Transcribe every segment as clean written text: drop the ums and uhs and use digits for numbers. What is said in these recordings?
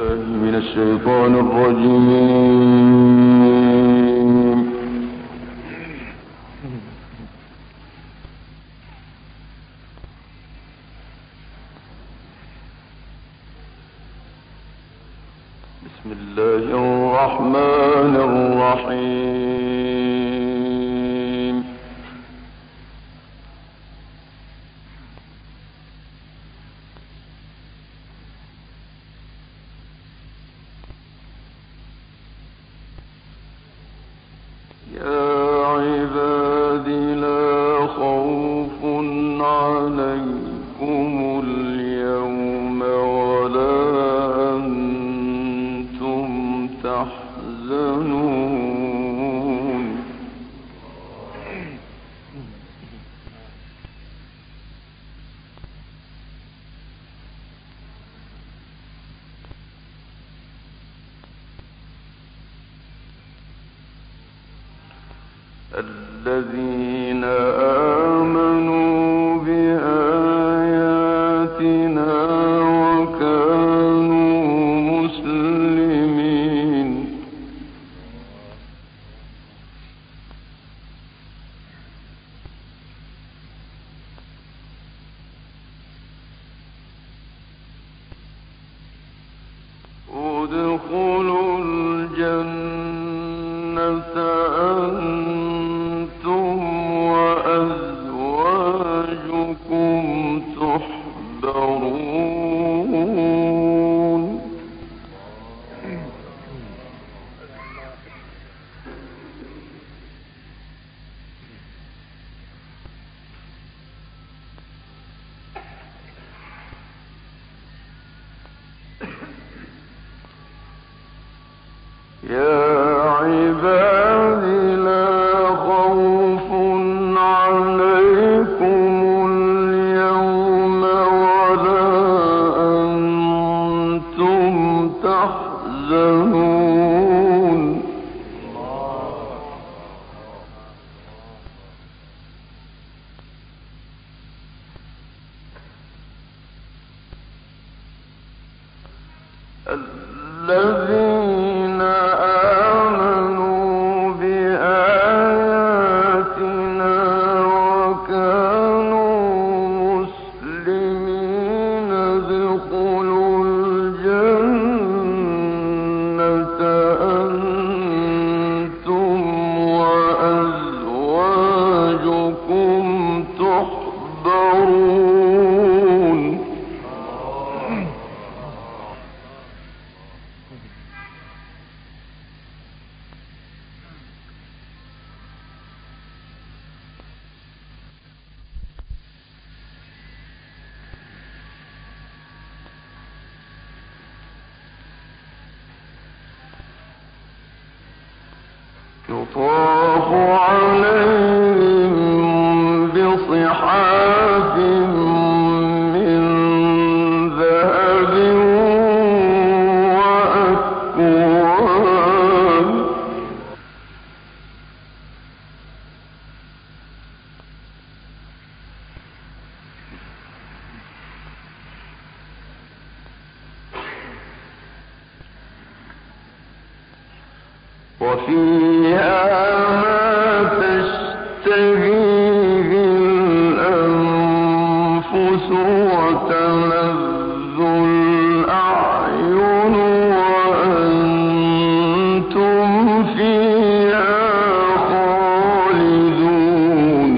من الشيطان الرجيم. بسم الله الرحمن الرحيم. يا عباد لا خوف عليكم اليوم ولا أنتم تحزنون. الذين آمنوا بآياتنا وكانوا مسلمين. ادخلوا الجنة أنتم وأزواجكم تحبرون. يا عباد لا خوف عليكم اليوم ولا أنتم تحزنون. الذين آمنوا بآياتنا وكانوا مسلمين ادخلوا الجنة أنتم وأزواجكم تحبرون. يطاف عليهم بصحاف من ذهب وأكواب. وفيها ما تشتهيه الأنفس وتلذ الأعين وأنتم فيها خالدون.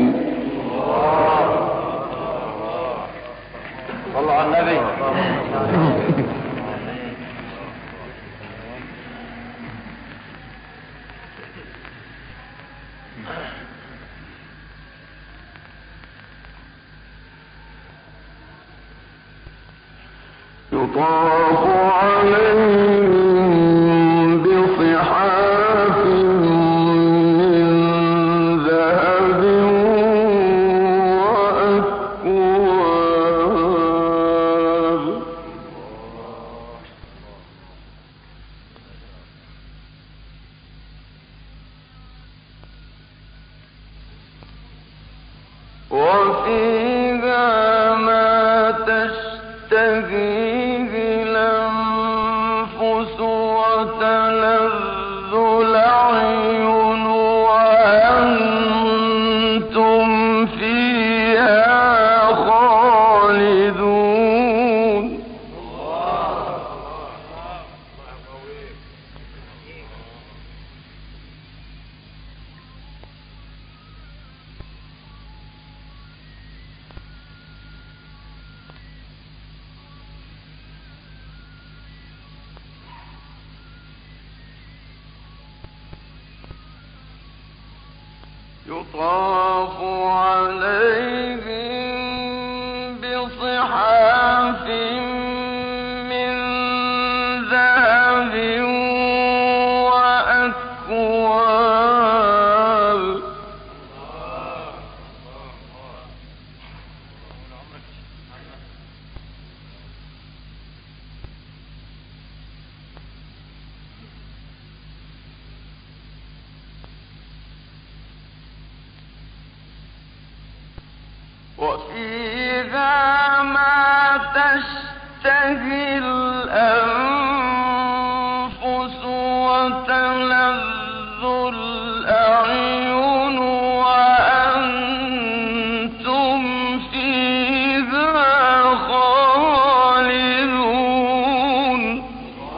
صلوا على النبي. يطاف عليهم بصحاف من ذهب وأكواب. وفيها ما تشتهيه الأنفس يطاف عليهم بصحاف من ذهب وأكواب. وفيها ما تشتهي الأنفس وتلذ الأعين وأنتم فيها خالدون.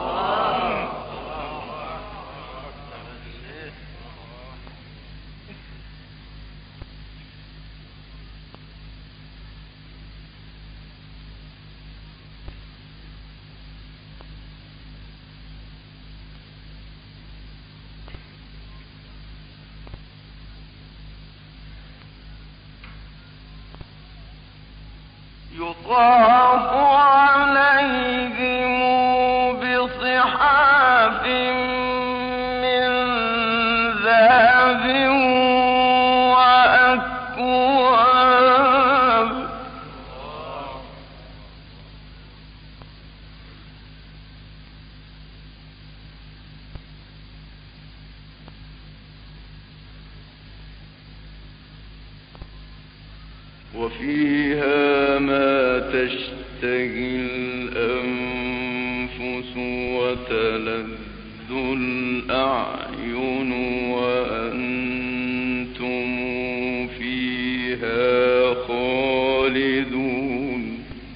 يطاف عليهم بصحاف من ذهب وأكواب. وفيها ما تشتهي الأنفس وتلذ الأعين وأنتم فيها خالدون.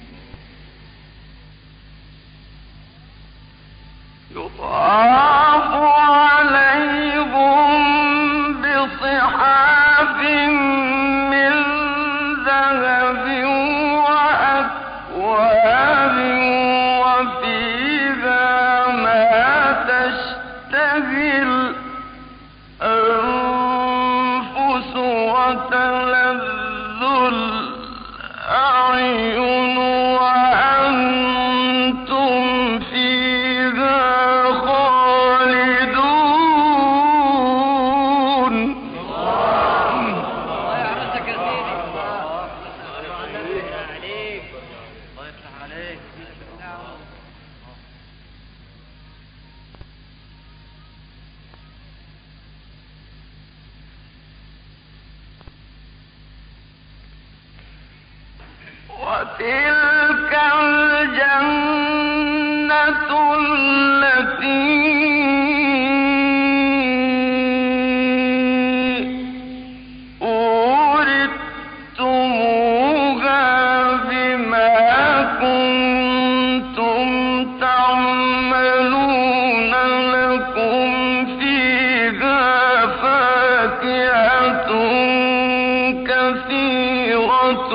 يطاف عليهم بصحاف من ذهب وأكواب وفيها ما تشتهي الأنفس وتلذ الأعين وأنتم فيها خالدون. الله يعرفك يا سيدي. الله يفتح عليك. وتلك الجنة التي أورثتموها بما كنتم تعملون لكم فيها فاكهة كثيرة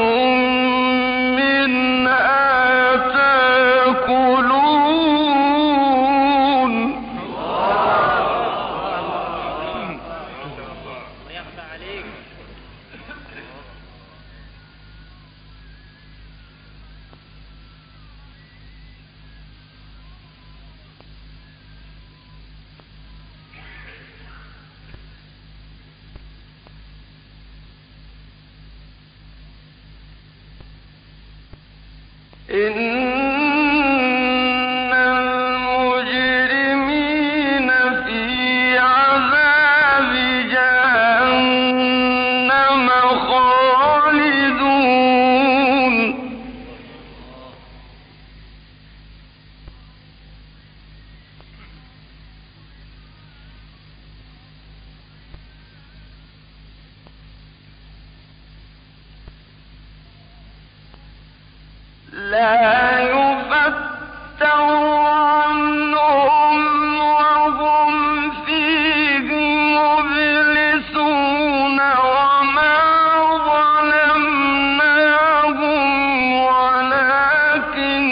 إن المجرمين في عذاب جهنم خالدون. لا يفتر عنهم وهم فيه مبلسون وما ظلمناهم ولكن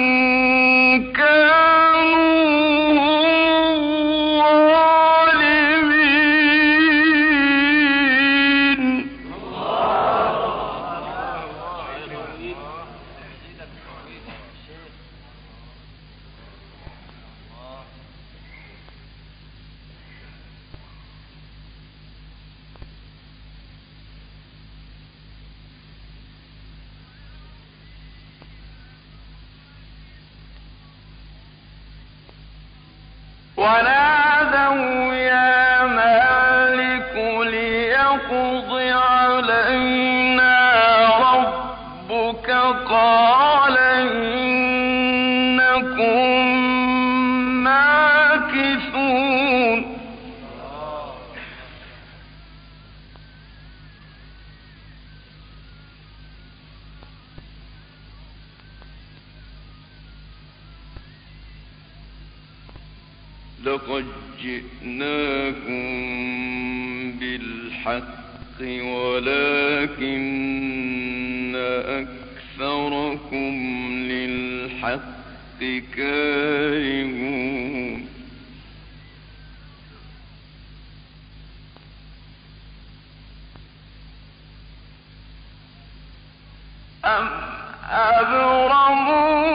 كانوا هم الظالمين. ونادوا يا مالك ليقض علينا ربك قال إنكم ماكثون لقد جئناكم بالحق ولكن أكثركم للحق كارهون أم أبرموا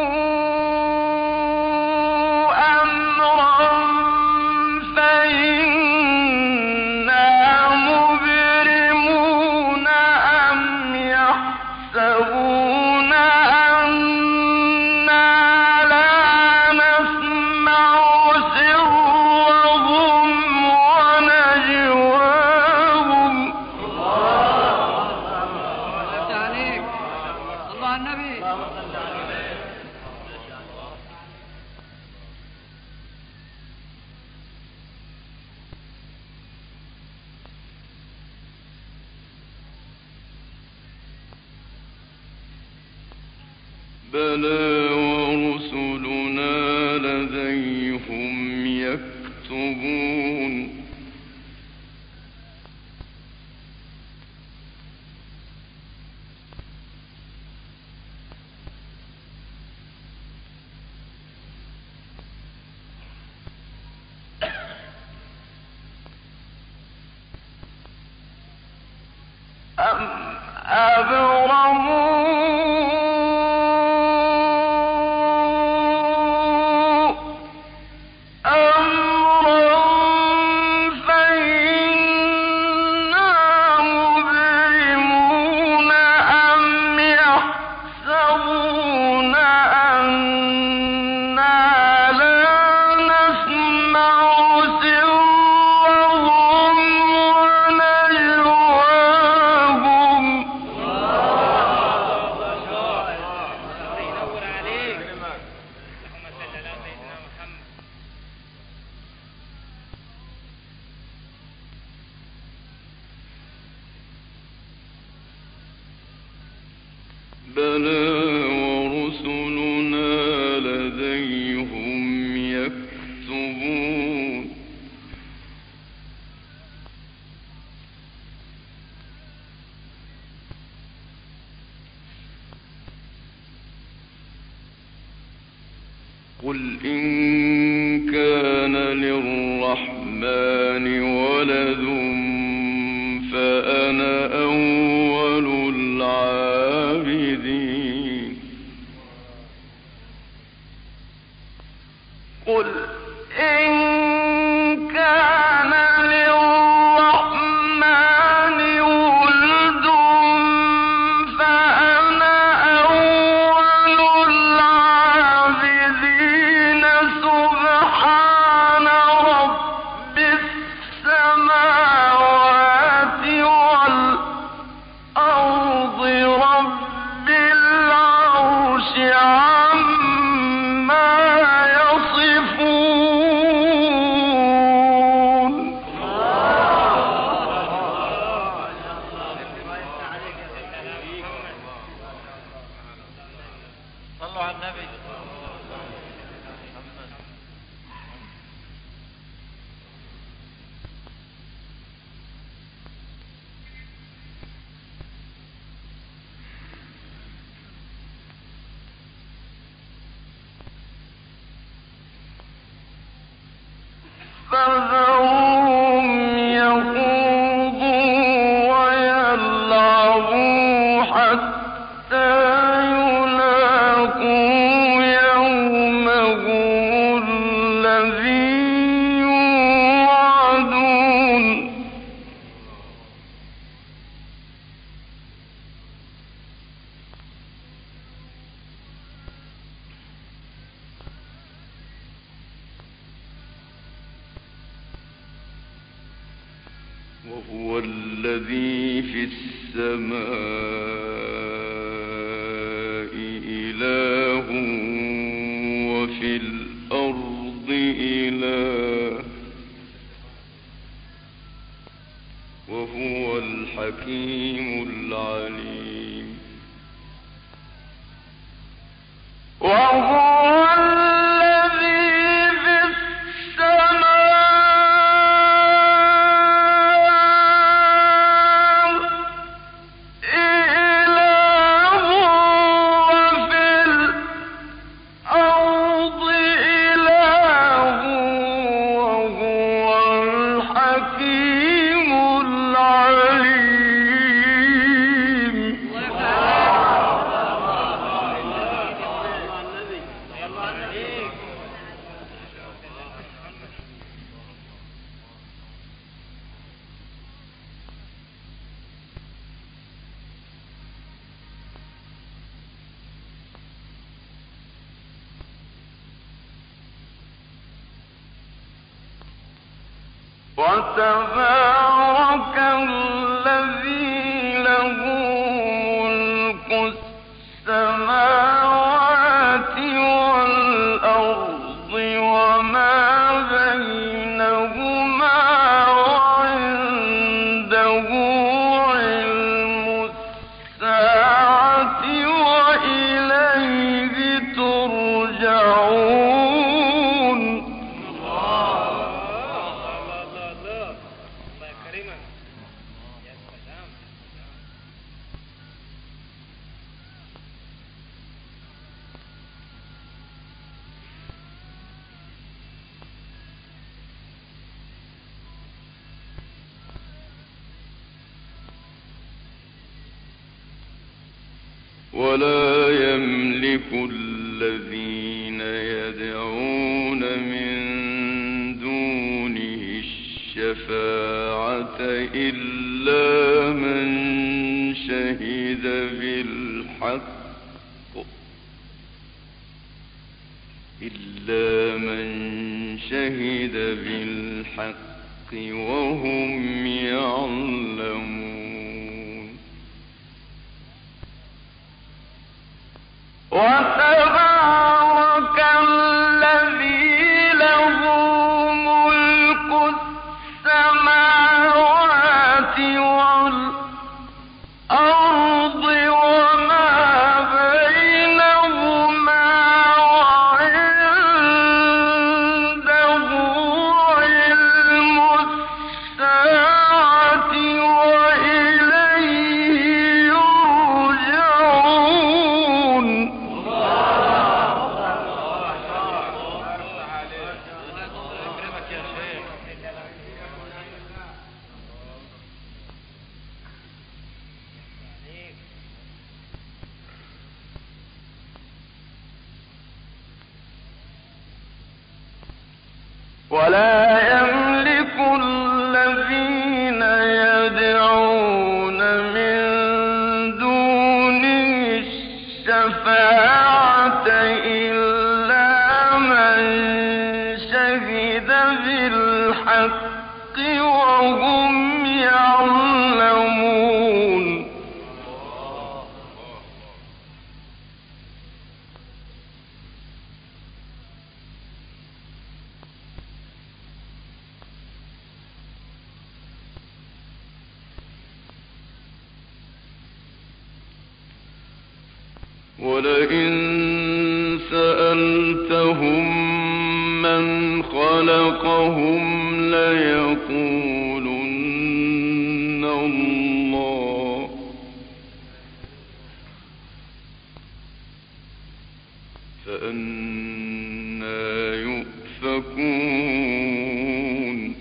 بلى ورسلنا لديهم يكتبون أم أبرموا بلى ورسلنا لديهم يكتبون قل إن كان للرحمن ولد فأنا أول العابدين قل إن كان للرحمن ولد فأنا أول العابدين سبحان رب السماوات والأرض رب العرش عما يصفون صلوا على النبي. فذرهم يخوضوا ويلعبوا حتى يلاقوا يومهم الذي يوعدون وهو الذي في السماء إله وفي الأرض إله وهو الحكيم العليم وهو الذي في السماء إله وفي الأرض إله وهو الحكيم العليم وتبارك الذي له ملك السماوات والأرض وما بينهما وعنده علم الساعة وإليه ترجعون ولا يملك الذين يدعون من دونه الشفاعة إلا من شهد بالحق وهم يعلمون وتبارك الذي له ملك السماوات والأرض وما بينهما وعنده علم الساعة وإليه يرجعون ولا يملك الذين يدعون من دونه الشفاعة إلا من شهد بالحق وهم يعلمون ولئن سألتهم من خلقهم ليقولن الله فأنى يؤفكون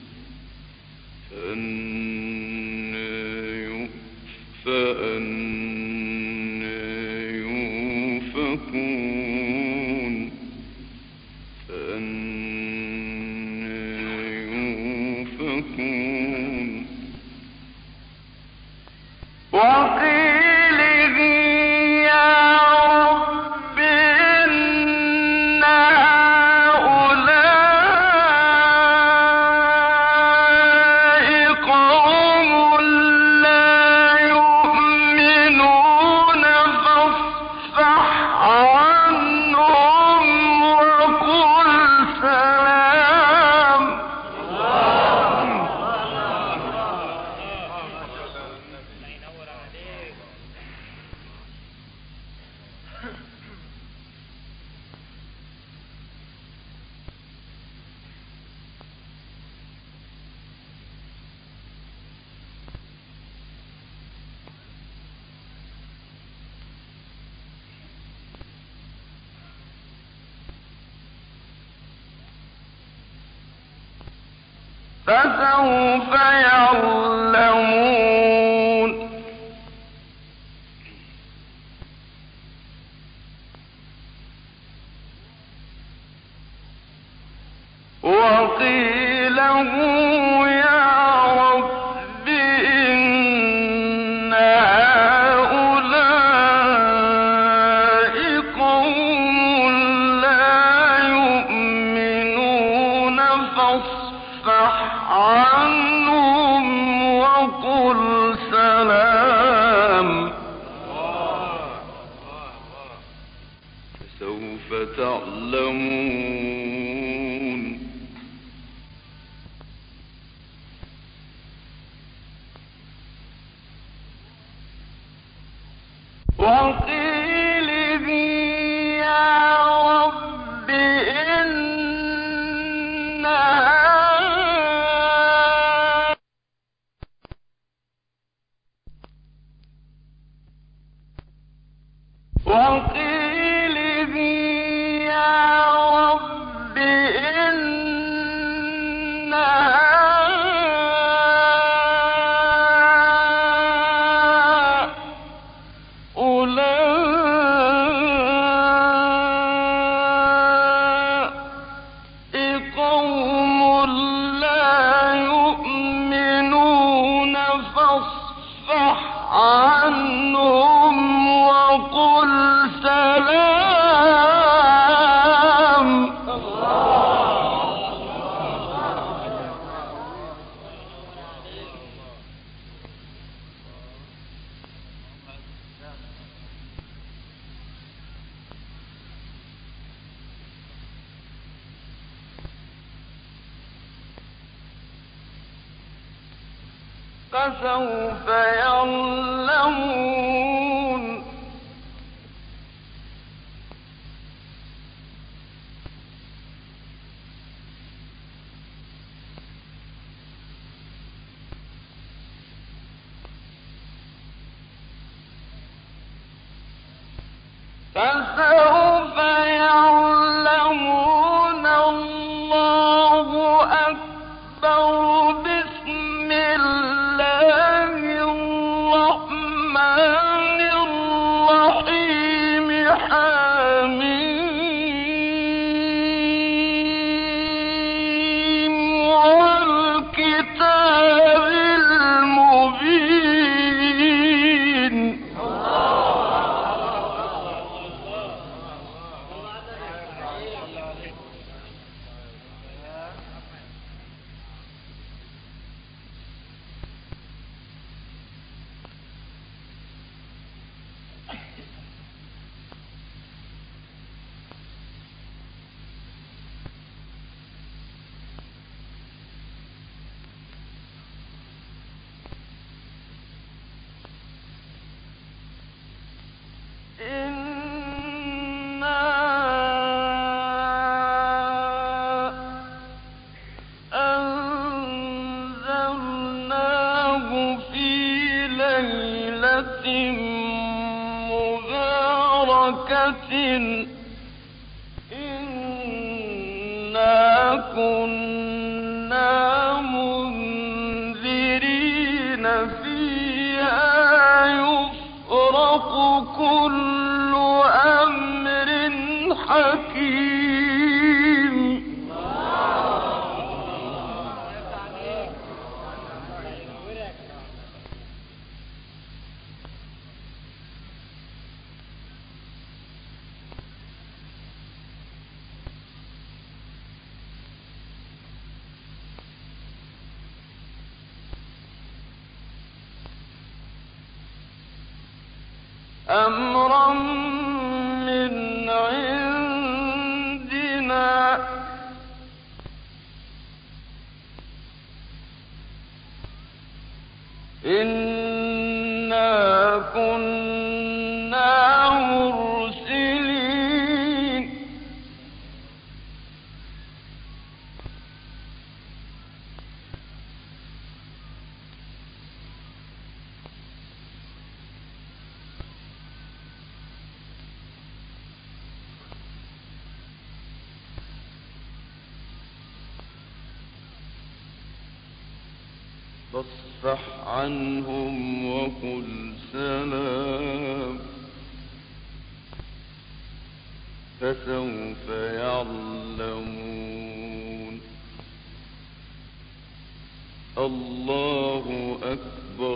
وقيله يا رب إن هؤلاء قوم فسوف يعلمون وقيل يا رب إن هؤلاء قوم لا يؤمنون فاصفح عنهم وقل سلام فسوف تعلمون وقيله يا رب إن وقيله يا رب إن هؤلاء قوم لا يؤمنون فاصفح عنهم وقل سلام فسوف يعلمون فسوف يعلمون الله أكبر بسم الله الرحمن الرحيم حميم والكتاب المبين أنزلناه في ليلة مباركة إنا كنا منذرين فيها يفرق كل أمر حكيم أمرا من عندنا إنا كنا مرسلين فاصفح عنهم وقل سلام فسوف يعلمون. الله أكبر.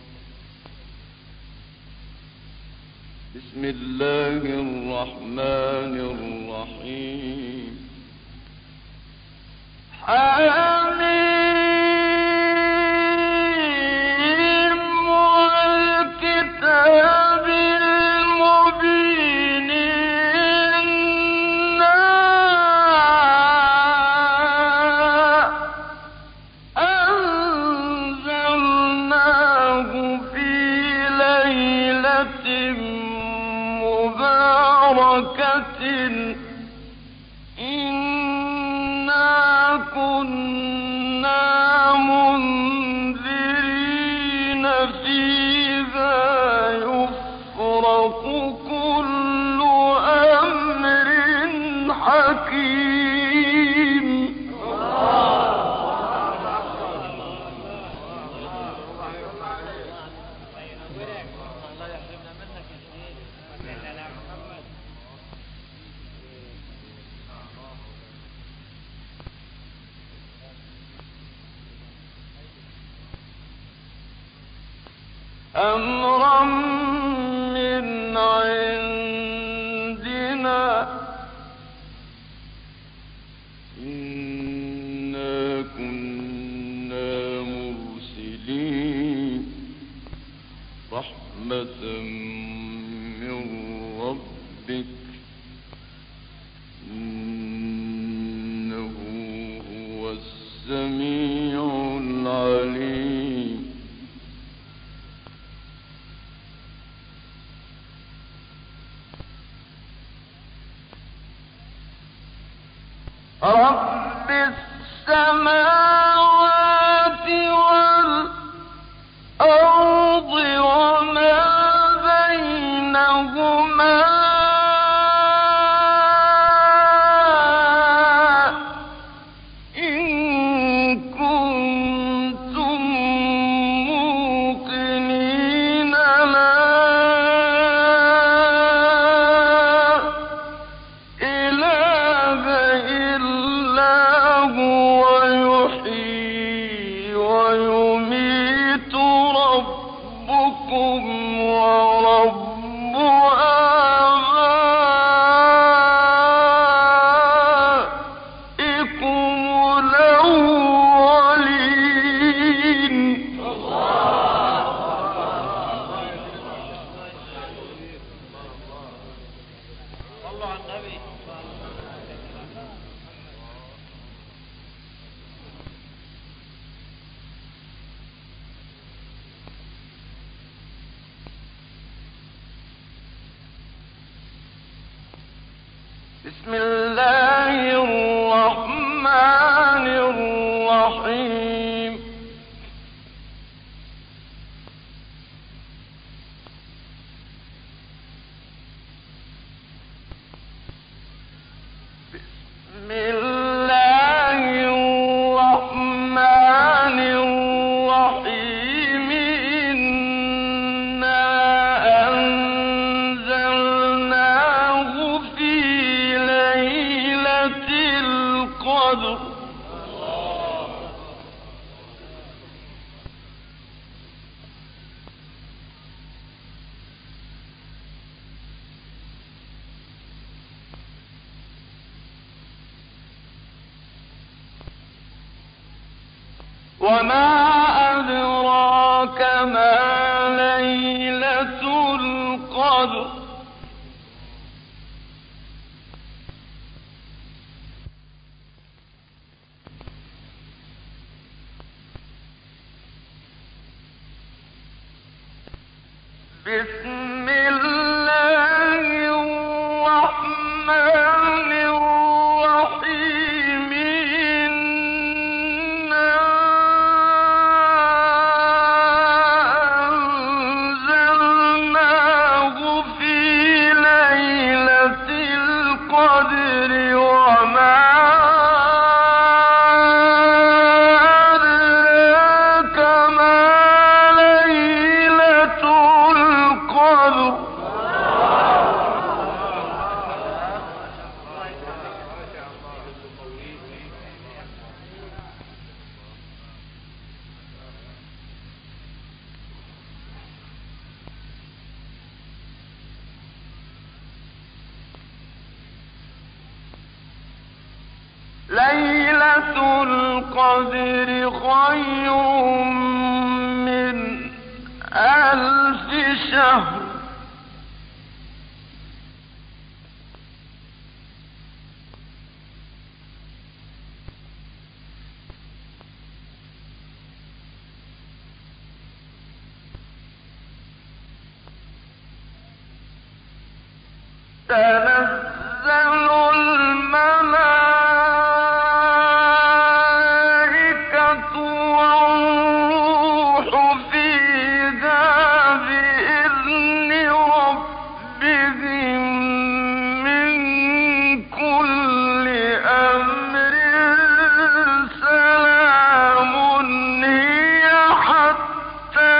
بسم الله الرحمن الرحيم. حميم والكتاب المبين إنا أنزلناه في ليلة مباركة إنا كنا منذرين فيها يفرق كل أمر حكيم. أمرا من عندنا إنا كنا مرسلين رحمة من ربك إنه هو السميع العليم. رب السماوات والأرض وما بينهما إن كنتم موقنين لا إله إلا هو يحيي ويميت ربكم ورب آبائكم الأولين. صلوا على النبي. بسم الله الرحمن الرحيم. بسم الله الرحمن الرحيم. إنا أنزلناه في ليلة القدر وما أدراك ما ليلة القدر. بسم الله الرحمن الرحيم. إنا أنزلناه في ليلة القدر وما أدراك ليلة القدر خير من 1000 شهر تنزل الملائكة والروح فيها بإذن ربهم من كل أمر سلام هي حتى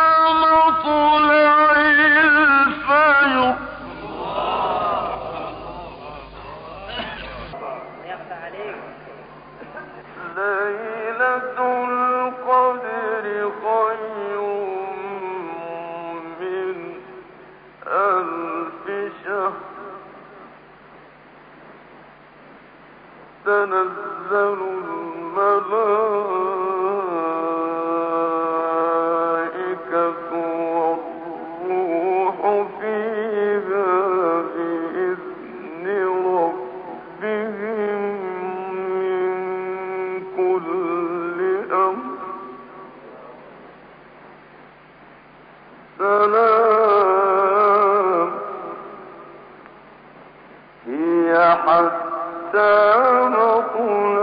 مطلع الفجر ليلة القدر خير من 1000 شهر تنزل الملائكة والروح فيها بإذن ربهم من كل أمر سلام هي حتى مطلع